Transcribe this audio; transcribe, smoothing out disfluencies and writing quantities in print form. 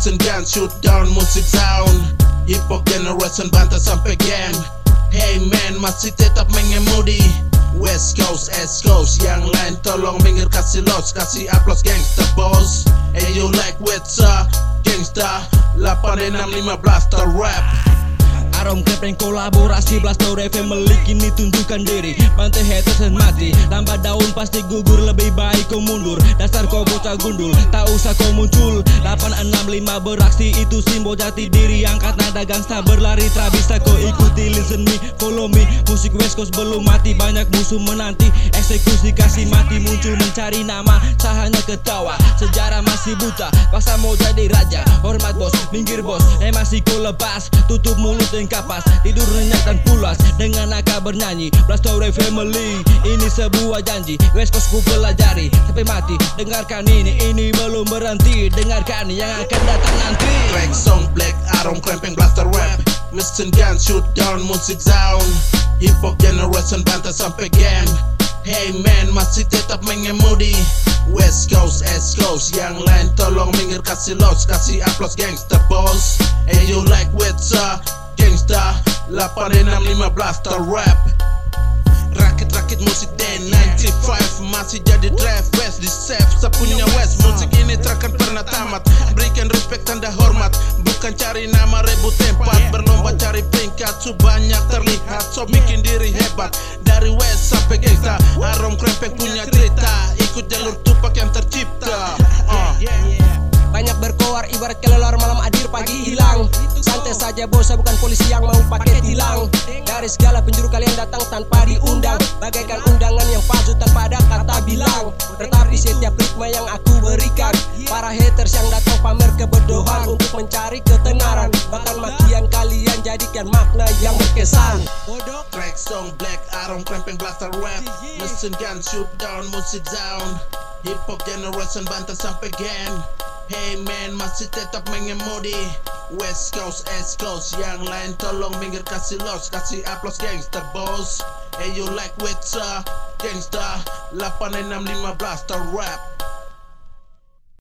Mesin gun shoot down musik sound. Hip hop generation bantah sampai game. Hey man, masih tetap mengemudi West Coast, East Coast. Yang lain tolong minggir, kasih los, kasih aplaus gangsta boss. Hey you like wetsa, gangsta 865 Blaster Rap. Arom Krempeng kolaborasi Blaster Family kini tunjukkan diri. Bantai haters dan mati, lambat daun pasti gugur. Lebih baik kau mundur, dasar kau bocah gundul. Tak usah kau muncul, 865 beraksi itu simbol jati diri. Angkat nada gangsta berlari, tak bisa kau ikuti. Listen me, follow me, musik West Coast belum mati. Banyak musuh menanti, eksekusi kasih mati. Muncul mencari nama, tak hanya ketawa. Sejarah masih buta, paksa mau jadi raja. Hormat bos, minggir bos, masih kau lepas. Tutup mulut dan kapas, tidur nyenyak dan pulas. Dengan Aka bernyanyi, Blaster Family. Ini sebuah janji, West Coast ku pelajari sampai mati. Dengarkan ini belum berhenti. Dengarkan yang akan datang nanti. Track song Black Arom Krempeng Blaster Rap. Mesin gun shoot down musik sound. Hip hop generation bantah sampai game. Hey man, masih tetap mengemudi West Coast, East Coast. Yang lain tolong minggir, kasih los, kasih aplaus gangsta boss. Hey you like wetsa, gangsta 865 Blaster Rap. Rakit-rakit musik D95 masih jadi drive West di safe sepunya West. Musik ini takkan pernah tamat. Berikan respect tanda hormat, bukan cari nama rebut tempat. Berlomba cari peringkat, so banyak terlihat. So bikin diri hebat, dari West sampai gangsta. Arom Krempeng punya cerita, ikut jalur Tupac yang tercipta. Banyak berkoar ibarat kelelawar malam hadir pagi hilang. Santai saja bos, saya bukan polisi yang mau pakai tilang. Dari segala penjuru kalian datang tanpa diundang, bagaikan undangan yang palsu tanpa ada kata bilang. Tetapi setiap ritme yang aku berikan, para haters yang datang pamer kebodohan untuk mencari ketenaran. Bahkan makian kalian jadikan makna yang berkesan. Track song Black Arom Krempeng Blaster Rap. Mesin gun shoot down musik sound. Hip hop generation bantah sampai game. Hey man, masih tetap mengemudi West Coast, East Coast. Yang lain tolong minggir, kasih los, kasih aplaus gangsta boss. Hey you like wetsa, gangsta 865 Blaster Rap.